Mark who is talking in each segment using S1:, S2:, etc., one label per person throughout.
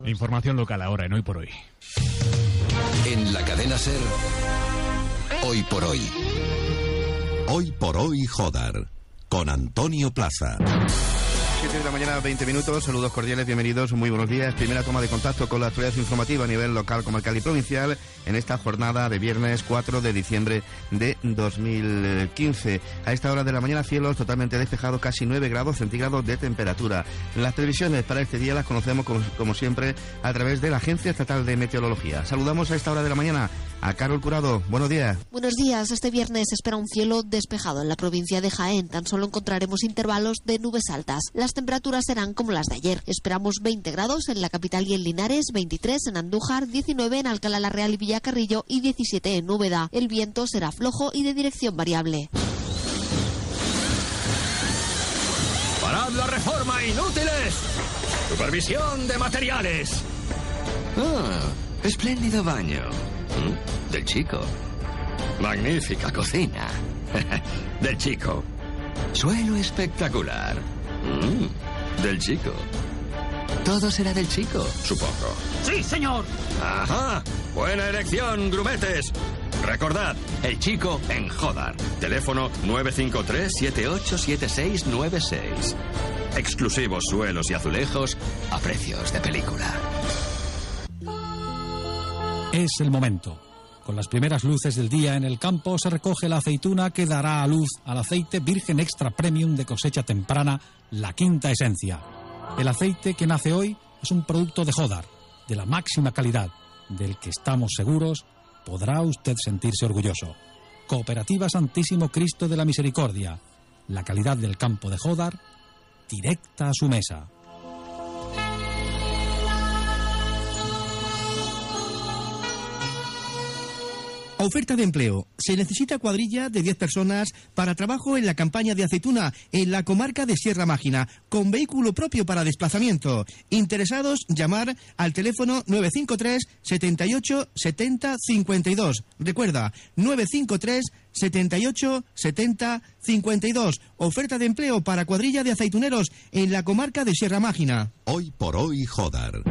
S1: Información local ahora en Hoy por Hoy.
S2: En la cadena SER, Hoy por Hoy. Hoy por Hoy Jodar, con Antonio Plaza.
S3: 7 de la mañana, 20 minutos. Saludos cordiales, bienvenidos, muy buenos días. Primera toma de contacto con la actualidad informativa a nivel local, comarcal y provincial en esta jornada de viernes 4 de diciembre de 2015. A esta hora de la mañana, cielos totalmente despejados, casi 9 grados centígrados de temperatura. Las previsiones para este día las conocemos, como siempre, a través de la Agencia Estatal de Meteorología. Saludamos a esta hora de la mañana a Carol Curado. Buenos días.
S4: Buenos días. Este viernes se espera un cielo despejado en la provincia de Jaén. Tan solo encontraremos intervalos de nubes altas. Las temperaturas serán como las de ayer. Esperamos 20 grados en la capital y en Linares, 23 en Andújar, 19 en Alcalá la Real y Villacarrillo y 17 en Úbeda. El viento será flojo y de dirección variable.
S5: ¡Parad la reforma, inútiles! Supervisión de materiales.
S6: Espléndido baño. Del chico.
S5: Magnífica cocina. Del chico.
S6: Suelo espectacular. Del chico. Todo será del chico, supongo.
S5: ¡Sí, señor! ¡Ajá! Buena elección, grumetes. Recordad, el chico en Jodar. Teléfono 953-787696. Exclusivos suelos y azulejos a precios de película.
S7: Es el momento. Con las primeras luces del día en el campo se recoge la aceituna que dará a luz al aceite virgen extra premium de cosecha temprana, la quinta esencia. El aceite que nace hoy es un producto de Jodar, de la máxima calidad, del que estamos seguros podrá usted sentirse orgulloso. Cooperativa Santísimo Cristo de la Misericordia, la calidad del campo de Jodar, directa a su mesa.
S8: Oferta de empleo. Se necesita cuadrilla de 10 personas para trabajo en la campaña de aceituna en la comarca de Sierra Mágina, con vehículo propio para desplazamiento. Interesados, llamar al teléfono 953 78 70 52. Recuerda, 953 78 70 52. Oferta de empleo para cuadrilla de aceituneros en la comarca de Sierra Mágina.
S2: Hoy por Hoy Jodar.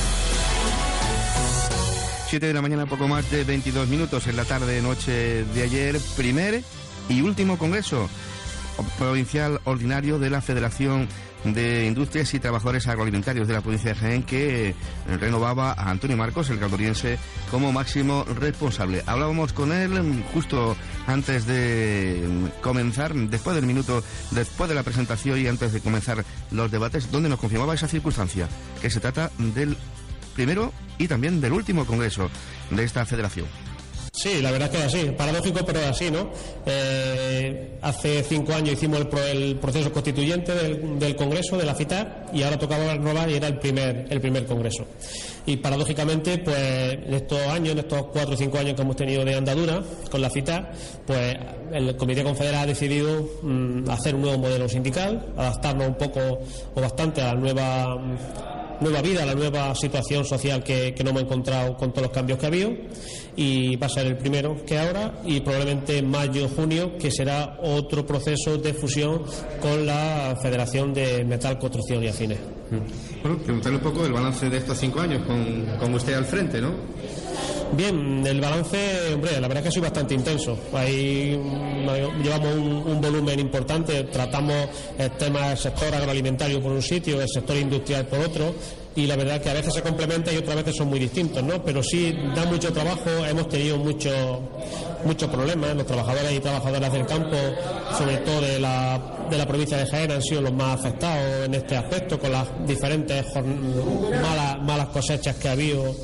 S3: 7 de la mañana, poco más de 22 minutos en la tarde-noche de ayer, primer y último congreso provincial ordinario de la Federación de Industrias y Trabajadores Agroalimentarios de la provincia de Jaén, que renovaba a Antonio Marcos, el caldoriense, como máximo responsable. Hablábamos con él justo antes de comenzar, después de la presentación y antes de comenzar los debates, donde nos confirmaba esa circunstancia, que se trata del primero y también del último congreso de esta federación.
S9: Sí, la verdad es que es así, paradójico pero es así, ¿no? Hace 5 años hicimos el proceso constituyente del congreso, de la FITAR, y ahora tocaba renovar y era el primer congreso. Y paradójicamente, pues en estos 4 o 5 años que hemos tenido de andadura con la FITAR, pues el Comité Confederal ha decidido hacer un nuevo modelo sindical, adaptarnos un poco o bastante a la nueva vida, la nueva situación social que nos hemos encontrado con todos los cambios que ha habido, y va a ser el primero que ahora, y probablemente en mayo o junio, que será otro proceso de fusión con la Federación de Metal, Construcción y Afines.
S3: Bueno, preguntarle un poco el balance de estos 5 años con usted al frente, ¿no?
S9: Bien, el balance, hombre, la verdad es que ha sido bastante intenso. Ahí llevamos un volumen importante, tratamos el tema del sector agroalimentario por un sitio, el sector industrial por otro, y la verdad es que a veces se complementa y otras veces son muy distintos, ¿no? Pero sí da mucho trabajo, hemos tenido muchos problemas. Los trabajadores y trabajadoras del campo, sobre todo de la provincia de Jaén, han sido los más afectados en este aspecto, con las diferentes malas cosechas que ha habido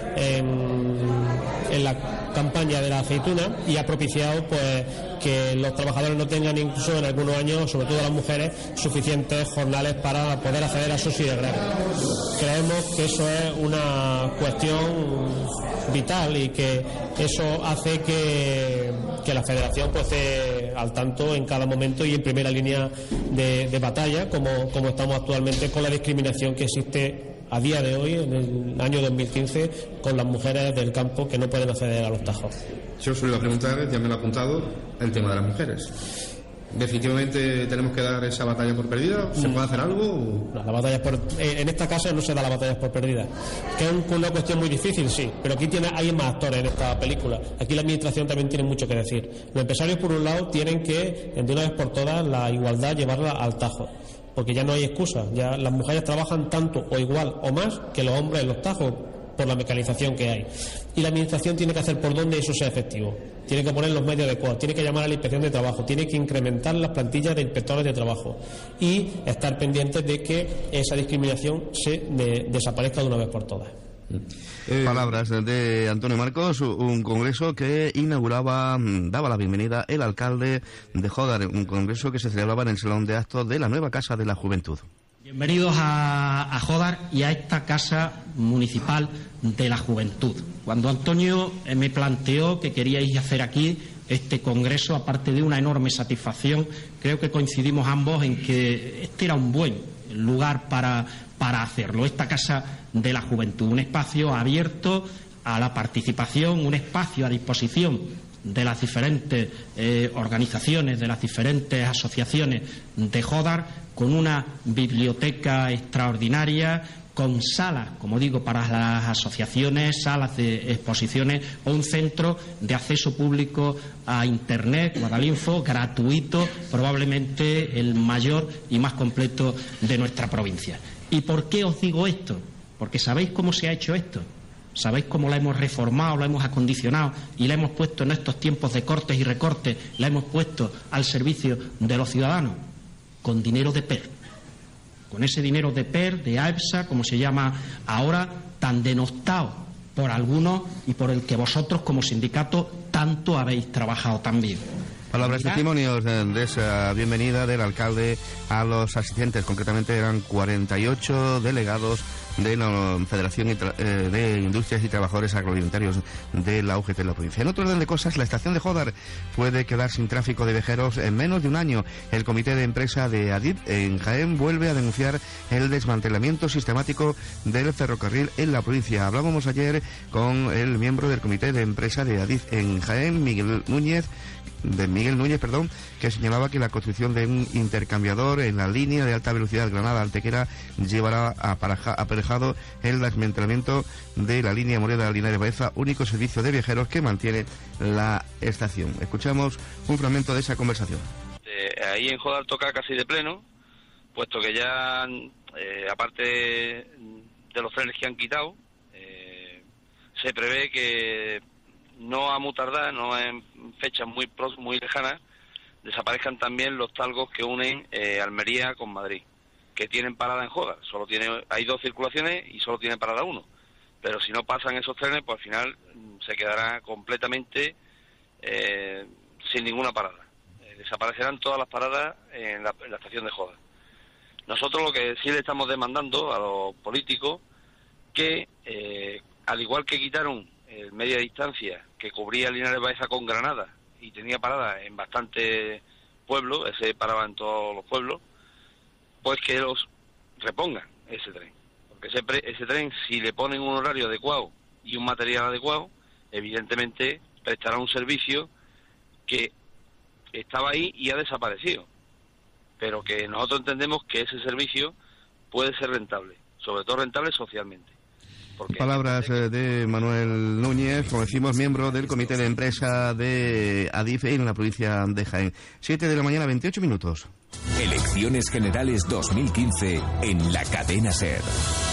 S9: en la campaña de la aceituna, y ha propiciado pues que los trabajadores no tengan, incluso en algunos años, sobre todo las mujeres, suficientes jornales para poder acceder a subsidios agrarios. Creemos que eso es una cuestión vital y que eso hace que la Federación pues esté al tanto en cada momento y en primera línea de batalla, como estamos actualmente con la discriminación que existe a día de hoy, en el año 2015, con las mujeres del campo que no pueden acceder a los tajos.
S3: Yo os iba a preguntar, ya me lo he apuntado, el tema de las mujeres.
S10: Definitivamente tenemos que dar esa batalla por perdida. ¿Se puede hacer algo?
S9: No, la batalla en esta casa no se da la batalla por perdida, que es una cuestión muy difícil, sí, pero aquí hay más actores en esta película. Aquí la administración también tiene mucho que decir. Los empresarios, por un lado, tienen que de una vez por todas la igualdad llevarla al tajo, porque ya no hay excusa. Ya las mujeres trabajan tanto o igual o más que los hombres en los tajos por la mecanización que hay, y la administración tiene que hacer por donde eso sea efectivo. Tiene que poner los medios adecuados, tiene que llamar a la inspección de trabajo, tiene que incrementar las plantillas de inspectores de trabajo y estar pendientes de que esa discriminación se desaparezca de una vez por todas.
S3: Palabras de Antonio Marcos, un congreso que daba la bienvenida el alcalde de Jódar, un congreso que se celebraba en el Salón de Actos de la nueva Casa de la Juventud.
S11: Bienvenidos a Jódar y a esta Casa Municipal de la Juventud. Cuando Antonio me planteó que queríais hacer aquí este congreso, aparte de una enorme satisfacción, creo que coincidimos ambos en que este era un buen lugar para hacerlo. Esta Casa de la Juventud, un espacio abierto a la participación, un espacio a disposición de las diferentes organizaciones, de las diferentes asociaciones de Jódar, con una biblioteca extraordinaria, con salas, como digo, para las asociaciones, salas de exposiciones o un centro de acceso público a Internet, Guadalinfo, gratuito, probablemente el mayor y más completo de nuestra provincia. ¿Y por qué os digo esto? Porque ¿sabéis cómo se ha hecho esto? ¿Sabéis cómo la hemos reformado, la hemos acondicionado y la hemos puesto en estos tiempos de cortes y recortes, la hemos puesto al servicio de los ciudadanos? Con dinero de PER. Con ese dinero de PER, de AEPSA, como se llama ahora, tan denostado por algunos y por el que vosotros como sindicato tanto habéis trabajado también.
S3: Palabras, testimonios de esa bienvenida del alcalde a los asistentes. Concretamente eran 48 delegados de la Federación de Industrias y Trabajadores Agroalimentarios de la UGT en la provincia. En otro orden de cosas, la estación de Jódar puede quedar sin tráfico de viajeros en menos de un año. El comité de empresa de ADIF en Jaén vuelve a denunciar el desmantelamiento sistemático del ferrocarril en la provincia. Hablábamos ayer con el miembro del comité de empresa de ADIF en Jaén, Miguel Núñez, que señalaba que la construcción de un intercambiador en la línea de alta velocidad Granada-Antequera llevará aparejado el desmantelamiento de la línea Moreda-Linares-Baeza, único servicio de viajeros que mantiene la estación. Escuchamos un fragmento de esa conversación.
S12: Ahí en Jódar toca casi de pleno, puesto que ya, aparte de los trenes que han quitado, se prevé que no a muy tardar, no en fechas muy lejanas, desaparezcan también los talgos que unen Almería con Madrid, que tienen parada en Jódar. Hay 2 circulaciones y solo tiene parada 1. Pero si no pasan esos trenes, pues al final se quedará completamente sin ninguna parada. Desaparecerán todas las paradas en la estación de Jódar. Nosotros lo que sí le estamos demandando a los políticos que, al igual que quitaron el media distancia que cubría Linares Baeza con Granada y tenía parada en bastantes pueblos, ese paraba en todos los pueblos, pues que los repongan ese tren. Porque ese tren, si le ponen un horario adecuado y un material adecuado, evidentemente prestará un servicio que estaba ahí y ha desaparecido. Pero que nosotros entendemos que ese servicio puede ser rentable, sobre todo rentable socialmente.
S3: Palabras de Manuel Núñez, como decimos, miembro del comité de empresa de ADIF en la provincia de Jaén. 7 de la mañana, 28 minutos.
S2: Elecciones Generales 2015 en la cadena SER.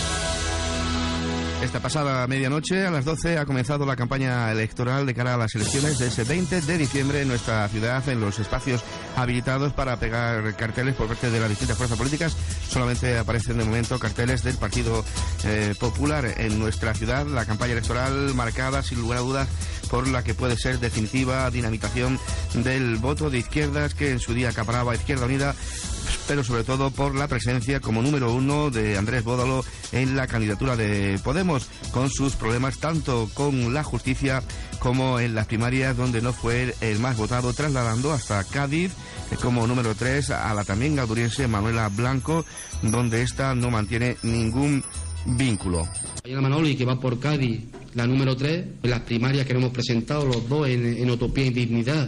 S3: Esta pasada medianoche, a las 12, ha comenzado la campaña electoral de cara a las elecciones de ese 20 de diciembre en nuestra ciudad, en los espacios habilitados para pegar carteles por parte de las distintas fuerzas políticas. Solamente aparecen de momento carteles del Partido Popular en nuestra ciudad. La campaña electoral marcada, sin lugar a dudas, por la que puede ser definitiva dinamitación del voto de izquierdas que en su día acaparaba Izquierda Unida, pero sobre todo por la presencia como número 1 de Andrés Bódalo en la candidatura de Podemos, con sus problemas tanto con la justicia como en las primarias, donde no fue el más votado, trasladando hasta Cádiz como número 3 a la también gaduriense Manuela Blanco, donde esta no mantiene ningún vínculo.
S13: Ana Manoli, que va por Cádiz, la número 3, en las primarias que nos hemos presentado los dos en Utopía y Dignidad,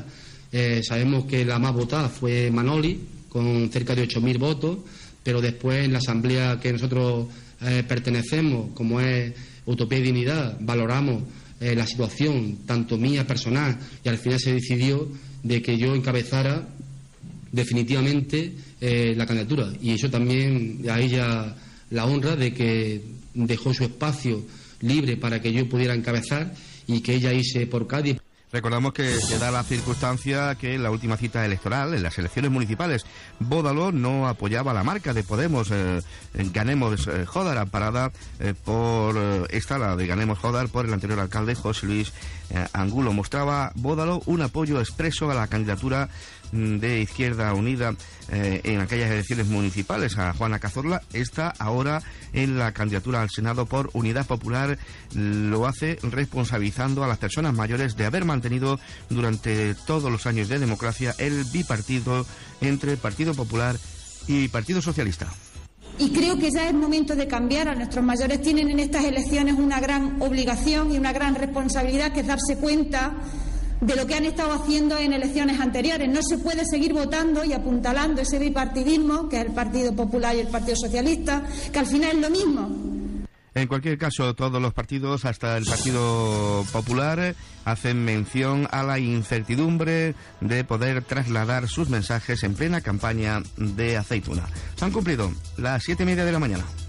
S13: Sabemos que la más votada fue Manoli, con cerca de 8.000 votos, pero después en la asamblea que nosotros pertenecemos, como es Utopía y Dignidad, valoramos la situación, tanto mía personal, y al final se decidió de que yo encabezara definitivamente la candidatura. Y eso también a ella la honra de que dejó su espacio libre para que yo pudiera encabezar y que ella hice por Cádiz.
S3: Recordamos que se da la circunstancia que en la última cita electoral, en las elecciones municipales, Bódalo no apoyaba la marca de Podemos, Ganemos Jódar, amparada por la de Ganemos Jódar por el anterior alcalde José Luis Angulo. Mostraba Bódalo un apoyo expreso a la candidatura de Izquierda Unida en aquellas elecciones municipales a Juana Cazorla. Está ahora en la candidatura al Senado por Unidad Popular. Lo hace responsabilizando a las personas mayores de haber mantenido durante todos los años de democracia el bipartido entre Partido Popular y Partido Socialista.
S14: Y creo que ya es momento de cambiar. A nuestros mayores tienen en estas elecciones una gran obligación y una gran responsabilidad, que es darse cuenta de lo que han estado haciendo en elecciones anteriores. No se puede seguir votando y apuntalando ese bipartidismo, que es el Partido Popular y el Partido Socialista, que al final es lo mismo.
S3: En cualquier caso, todos los partidos, hasta el Partido Popular, hacen mención a la incertidumbre de poder trasladar sus mensajes en plena campaña de aceituna. Se han cumplido las 7:30 de la mañana.